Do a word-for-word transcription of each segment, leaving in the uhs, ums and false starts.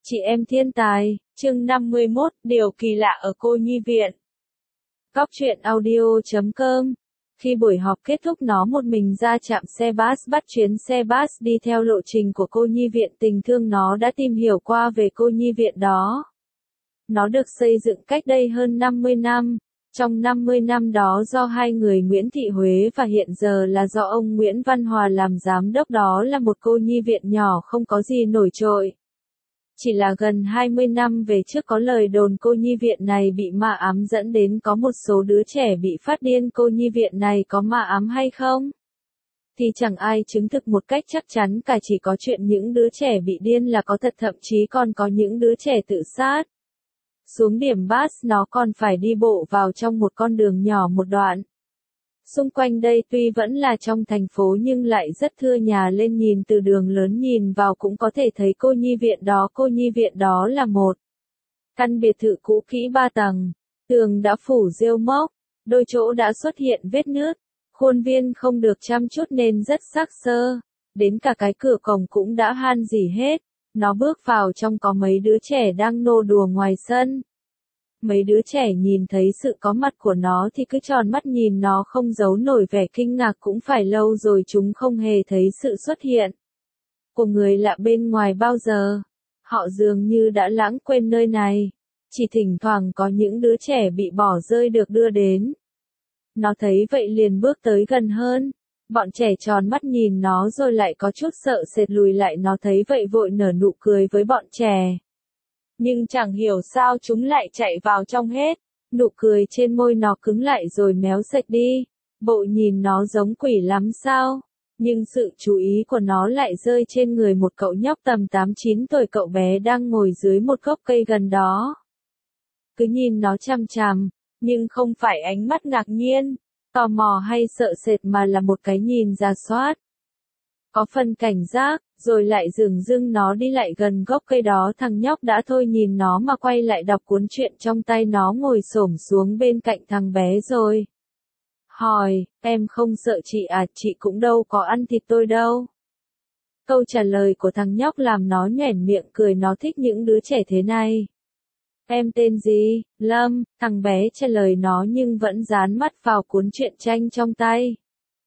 Chị em thiên tài, chương năm mươi mốt, điều kỳ lạ ở cô nhi viện. Góc truyện audio chấm com. Khi buổi họp kết thúc nó một mình ra trạm xe bus bắt chuyến xe bus đi theo lộ trình của cô nhi viện tình thương nó đã tìm hiểu qua về cô nhi viện đó. Nó được xây dựng cách đây hơn năm mươi năm. Trong năm mươi năm đó do hai người Nguyễn Thị Huế và hiện giờ là do ông Nguyễn Văn Hòa làm giám đốc, đó là một cô nhi viện nhỏ không có gì nổi trội. Chỉ là gần hai mươi năm về trước có lời đồn cô nhi viện này bị ma ám dẫn đến có một số đứa trẻ bị phát điên. Cô nhi viện này có ma ám hay không? Thì chẳng ai chứng thực một cách chắc chắn cả, chỉ có chuyện những đứa trẻ bị điên là có thật, thậm chí còn có những đứa trẻ tự sát. Xuống điểm bus nó còn phải đi bộ vào trong một con đường nhỏ một đoạn. Xung quanh đây tuy vẫn là trong thành phố nhưng lại rất thưa nhà, lên nhìn từ đường lớn nhìn vào cũng có thể thấy cô nhi viện đó. Cô nhi viện đó là một căn biệt thự cũ kỹ ba tầng, tường đã phủ rêu mốc, đôi chỗ đã xuất hiện vết nứt, khuôn viên không được chăm chút nên rất xác xơ, đến cả cái cửa cổng cũng đã han rỉ hết. Nó bước vào trong có mấy đứa trẻ đang nô đùa ngoài sân. Mấy đứa trẻ nhìn thấy sự có mặt của nó thì cứ tròn mắt nhìn nó không giấu nổi vẻ kinh ngạc, cũng phải lâu rồi chúng không hề thấy sự xuất hiện của người lạ bên ngoài bao giờ. Họ dường như đã lãng quên nơi này. Chỉ thỉnh thoảng có những đứa trẻ bị bỏ rơi được đưa đến. Nó thấy vậy liền bước tới gần hơn. Bọn trẻ tròn mắt nhìn nó rồi lại có chút sợ sệt lùi lại. Nó thấy vậy vội nở nụ cười với bọn trẻ. Nhưng chẳng hiểu sao chúng lại chạy vào trong hết. Nụ cười trên môi nó cứng lại rồi méo sạch đi. Bộ nhìn nó giống quỷ lắm sao? Nhưng sự chú ý của nó lại rơi trên người một cậu nhóc tầm tám chín tuổi. Cậu bé đang ngồi dưới một gốc cây gần đó. Cứ nhìn nó chằm chằm, nhưng không phải ánh mắt ngạc nhiên, tò mò hay sợ sệt mà là một cái nhìn rà soát. Có phần cảnh giác, rồi lại dửng dưng nó đi lại gần gốc cây đó. Thằng nhóc đã thôi nhìn nó mà quay lại đọc cuốn truyện trong tay. Nó ngồi xổm xuống bên cạnh thằng bé rồi hỏi, em không sợ chị à? Chị cũng đâu có ăn thịt tôi đâu. Câu trả lời của thằng nhóc làm nó nhoẻn miệng cười. Nó thích những đứa trẻ thế này. Em tên gì? Lâm, thằng bé trả lời nó nhưng vẫn dán mắt vào cuốn truyện tranh trong tay.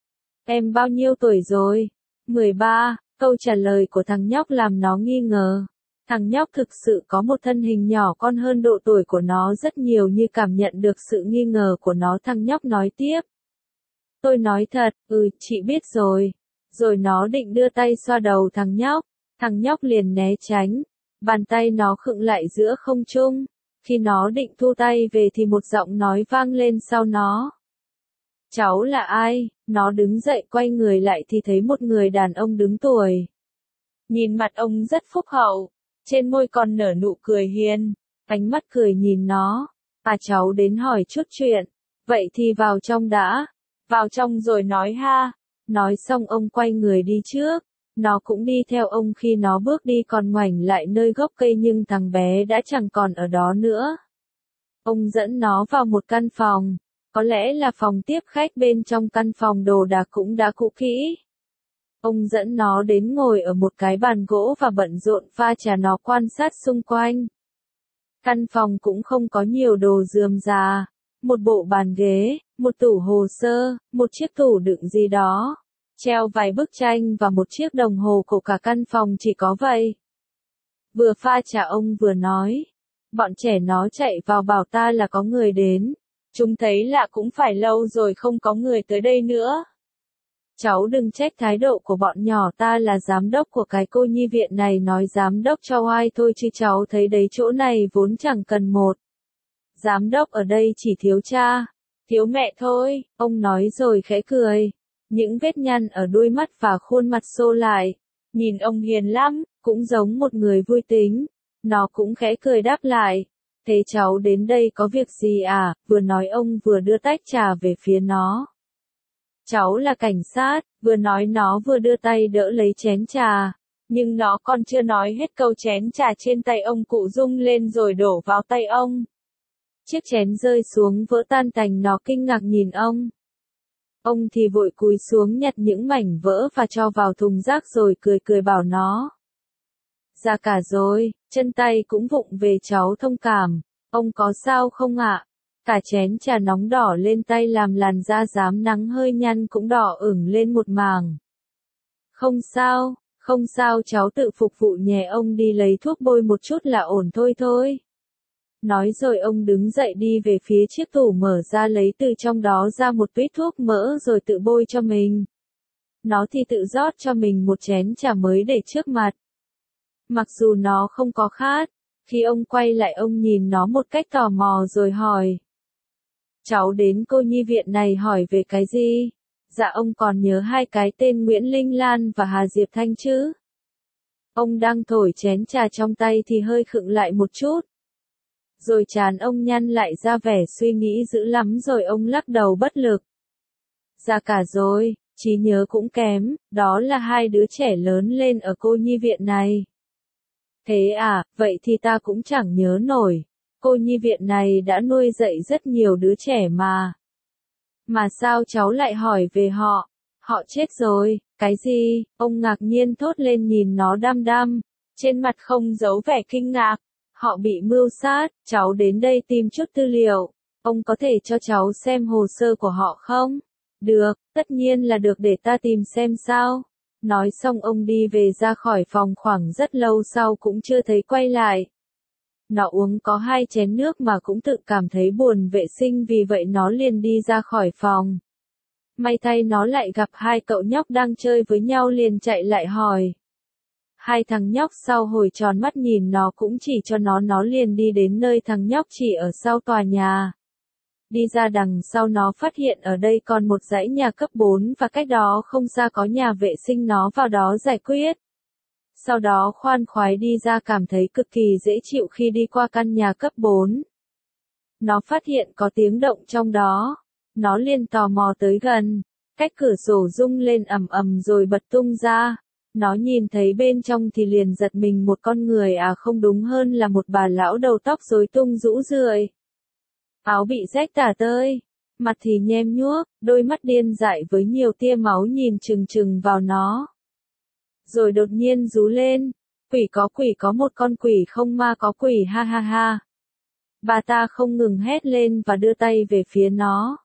Em bao nhiêu tuổi rồi? mười ba, câu trả lời của thằng nhóc làm nó nghi ngờ. Thằng nhóc thực sự có một thân hình nhỏ con hơn độ tuổi của nó rất nhiều. Như cảm nhận được sự nghi ngờ của nó, thằng nhóc nói tiếp. Tôi nói thật, ừ, chị biết rồi. Rồi nó định đưa tay xoa đầu thằng nhóc. Thằng nhóc liền né tránh. Bàn tay nó khựng lại giữa không trung. Khi nó định thu tay về thì một giọng nói vang lên sau nó. Cháu là ai? Nó đứng dậy quay người lại thì thấy một người đàn ông đứng tuổi. Nhìn mặt ông rất phúc hậu, trên môi còn nở nụ cười hiền, ánh mắt cười nhìn nó. À, cháu đến hỏi chút chuyện, vậy thì vào trong đã. Vào trong rồi nói ha. Nói xong ông quay người đi trước. Nó cũng đi theo ông. Khi nó bước đi còn ngoảnh lại nơi gốc cây nhưng thằng bé đã chẳng còn ở đó nữa. Ông dẫn nó vào một căn phòng. Có lẽ là phòng tiếp khách. Bên trong căn phòng đồ đạc cũng đã cũ kỹ. Ông dẫn nó đến ngồi ở một cái bàn gỗ và bận rộn pha trà. Nó quan sát xung quanh. Căn phòng cũng không có nhiều đồ rườm rà. Một bộ bàn ghế, một tủ hồ sơ, một chiếc tủ đựng gì đó. Treo vài bức tranh và một chiếc đồng hồ cổ. Cả căn phòng chỉ có vậy. Vừa pha trà ông vừa nói. Bọn trẻ nó chạy vào bảo ta là có người đến. Chúng thấy lạ cũng phải lâu rồi không có người tới đây nữa. Cháu đừng trách thái độ của bọn nhỏ, ta là giám đốc của cái cô nhi viện này. Nói giám đốc cho oai thôi chứ cháu thấy đấy, chỗ này vốn chẳng cần một giám đốc ở đây, chỉ thiếu cha, thiếu mẹ thôi. Ông nói rồi khẽ cười. Những vết nhăn ở đuôi mắt và khuôn mặt xô lại. Nhìn ông hiền lắm, cũng giống một người vui tính. Nó cũng khẽ cười đáp lại. Thế cháu đến đây có việc gì à? Vừa nói ông vừa đưa tách trà về phía nó. Cháu là cảnh sát, vừa nói nó vừa đưa tay đỡ lấy chén trà. Nhưng nó còn chưa nói hết câu, chén trà trên tay ông cụ rung lên rồi đổ vào tay ông. Chiếc chén rơi xuống vỡ tan tành. Nó kinh ngạc nhìn ông. Ông thì vội cúi xuống nhặt những mảnh vỡ và cho vào thùng rác rồi cười cười bảo nó. Già cả rồi, chân tay cũng vụng về cháu thông cảm. Ông có sao không ạ? Cả chén trà nóng đỏ lên tay làm làn da rám nắng hơi nhăn cũng đỏ ửng lên một mảng. Không sao, không sao cháu tự phục vụ nhé, ông đi lấy thuốc bôi một chút là ổn thôi thôi. Nói rồi ông đứng dậy đi về phía chiếc tủ mở ra lấy từ trong đó ra một tuýt thuốc mỡ rồi tự bôi cho mình. Nó thì tự rót cho mình một chén trà mới để trước mặt. Mặc dù nó không có khát, khi ông quay lại ông nhìn nó một cách tò mò rồi hỏi. Cháu đến cô nhi viện này hỏi về cái gì? Dạ ông còn nhớ hai cái tên Nguyễn Linh Lan và Hà Diệp Thanh chứ? Ông đang thổi chén trà trong tay thì hơi khựng lại một chút. Rồi trán ông nhăn lại ra vẻ suy nghĩ dữ lắm rồi ông lắc đầu bất lực. Già cả rồi, trí nhớ cũng kém, đó là hai đứa trẻ lớn lên ở cô nhi viện này. Thế à, vậy thì ta cũng chẳng nhớ nổi. Cô nhi viện này đã nuôi dạy rất nhiều đứa trẻ mà. Mà sao cháu lại hỏi về họ? Họ chết rồi, cái gì? Ông ngạc nhiên thốt lên nhìn nó đăm đăm, trên mặt không giấu vẻ kinh ngạc. Họ bị mưu sát, cháu đến đây tìm chút tư liệu. Ông có thể cho cháu xem hồ sơ của họ không? Được, tất nhiên là được, để ta tìm xem sao. Nói xong ông đi về ra khỏi phòng, khoảng rất lâu sau cũng chưa thấy quay lại. Nó uống có hai chén nước mà cũng tự cảm thấy buồn vệ sinh, vì vậy nó liền đi ra khỏi phòng. May thay nó lại gặp hai cậu nhóc đang chơi với nhau, liền chạy lại hỏi. Hai thằng nhóc sau hồi tròn mắt nhìn nó cũng chỉ cho nó, nó liền đi đến nơi thằng nhóc chỉ ở sau tòa nhà. Đi ra đằng sau nó phát hiện ở đây còn một dãy nhà cấp bốn và cách đó không xa có nhà vệ sinh, nó vào đó giải quyết. Sau đó khoan khoái đi ra, cảm thấy cực kỳ dễ chịu khi đi qua căn nhà cấp bốn. Nó phát hiện có tiếng động trong đó. Nó liền tò mò tới gần. Cách cửa sổ rung lên ầm ầm rồi bật tung ra. Nó nhìn thấy bên trong thì liền giật mình, một con người à không đúng hơn là một bà lão đầu tóc rối tung rũ rượi. Áo bị rách tả tơi, mặt thì nhem nhuốc, đôi mắt điên dại với nhiều tia máu nhìn chừng chừng vào nó. Rồi đột nhiên rú lên, quỷ có quỷ, có một con quỷ không ma có quỷ, ha ha ha. Bà ta không ngừng hét lên và đưa tay về phía nó.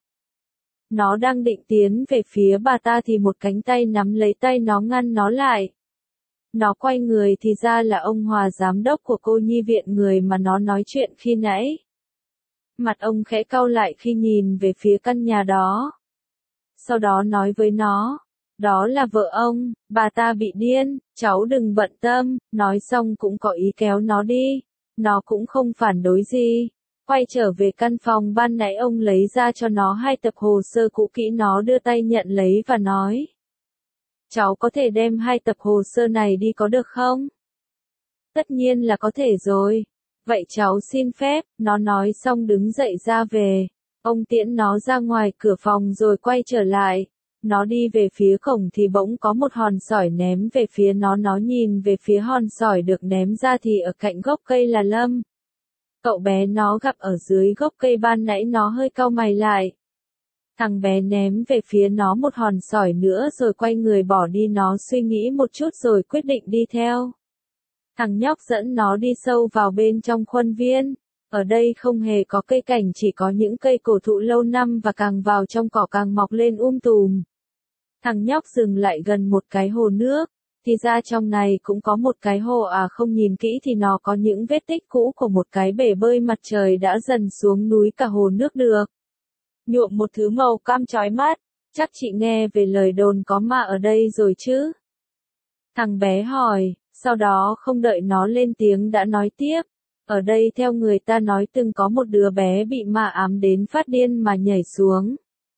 Nó đang định tiến về phía bà ta thì một cánh tay nắm lấy tay nó ngăn nó lại. Nó quay người thì ra là ông Hòa, giám đốc của cô nhi viện, người mà nó nói chuyện khi nãy. Mặt ông khẽ cau lại khi nhìn về phía căn nhà đó. Sau đó nói với nó, đó là vợ ông, bà ta bị điên, cháu đừng bận tâm. Nói xong cũng có ý kéo nó đi. Nó cũng không phản đối gì. Quay trở về căn phòng ban nãy, ông lấy ra cho nó hai tập hồ sơ cũ kỹ, nó đưa tay nhận lấy và nói. Cháu có thể đem hai tập hồ sơ này đi có được không? Tất nhiên là có thể rồi. Vậy cháu xin phép, nó nói xong đứng dậy ra về. Ông tiễn nó ra ngoài cửa phòng rồi quay trở lại. Nó đi về phía cổng thì bỗng có một hòn sỏi ném về phía nó. Nó nhìn về phía hòn sỏi được ném ra thì ở cạnh gốc cây là Lâm. Cậu bé nó gặp ở dưới gốc cây ban nãy. Nó hơi cau mày lại. Thằng bé ném về phía nó một hòn sỏi nữa rồi quay người bỏ đi. Nó suy nghĩ một chút rồi quyết định đi theo. Thằng nhóc dẫn nó đi sâu vào bên trong khuôn viên. Ở đây không hề có cây cảnh, chỉ có những cây cổ thụ lâu năm và càng vào trong cỏ càng mọc lên um tùm. Thằng nhóc dừng lại gần một cái hồ nước. Thì ra trong này cũng có một cái hồ à, không nhìn kỹ thì nó có những vết tích cũ của một cái bể bơi. Mặt trời đã dần xuống núi, cả hồ nước được nhuộm một thứ màu cam chói mắt. Chắc chị nghe về lời đồn có ma ở đây rồi chứ? Thằng bé hỏi, sau đó không đợi nó lên tiếng đã nói tiếp. Ở đây theo người ta nói từng có một đứa bé bị ma ám đến phát điên mà nhảy xuống.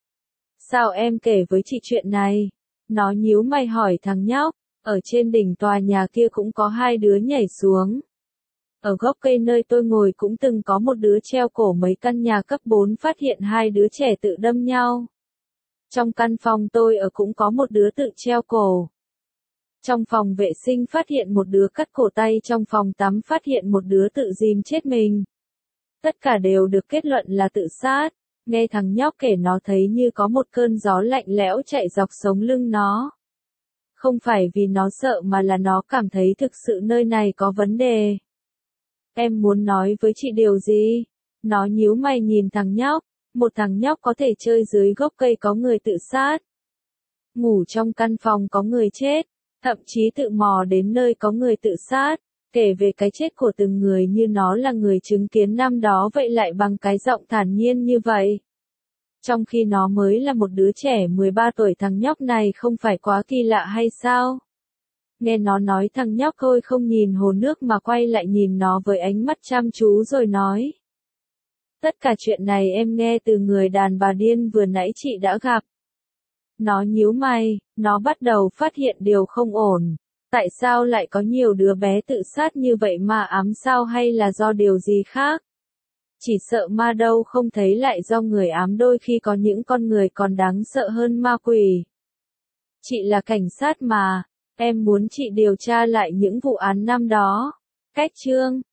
Sao em kể với chị chuyện này? Nó nhíu mày hỏi thằng nhóc. Ở trên đỉnh tòa nhà kia cũng có hai đứa nhảy xuống. Ở gốc cây nơi tôi ngồi cũng từng có một đứa treo cổ. Mấy căn nhà cấp bốn phát hiện hai đứa trẻ tự đâm nhau. Trong căn phòng tôi ở cũng có một đứa tự treo cổ. Trong phòng vệ sinh phát hiện một đứa cắt cổ tay. Trong phòng tắm phát hiện một đứa tự dìm chết mình. Tất cả đều được kết luận là tự sát. Nghe thằng nhóc kể nó thấy như có một cơn gió lạnh lẽo chạy dọc sống lưng nó. Không phải vì nó sợ mà là nó cảm thấy thực sự nơi này có vấn đề. Em muốn nói với chị điều gì? Nó nhíu mày nhìn thằng nhóc. Một thằng nhóc có thể chơi dưới gốc cây có người tự sát. Ngủ trong căn phòng có người chết. Thậm chí tự mò đến nơi có người tự sát. Kể về cái chết của từng người như nó là người chứng kiến năm đó vậy lại bằng cái giọng thản nhiên như vậy. Trong khi nó mới là một đứa trẻ mười ba tuổi, thằng nhóc này không phải quá kỳ lạ hay sao? Nghe nó nói, thằng nhóc thôi không nhìn hồ nước mà quay lại nhìn nó với ánh mắt chăm chú rồi nói. Tất cả chuyện này em nghe từ người đàn bà điên vừa nãy chị đã gặp. Nó nhíu mày, nó bắt đầu phát hiện điều không ổn. Tại sao lại có nhiều đứa bé tự sát như vậy mà ám sao, hay là do điều gì khác? Chỉ sợ ma đâu không thấy lại do người ám, đôi khi có những con người còn đáng sợ hơn ma quỷ. Chị là cảnh sát mà, em muốn chị điều tra lại những vụ án năm đó. Cách chương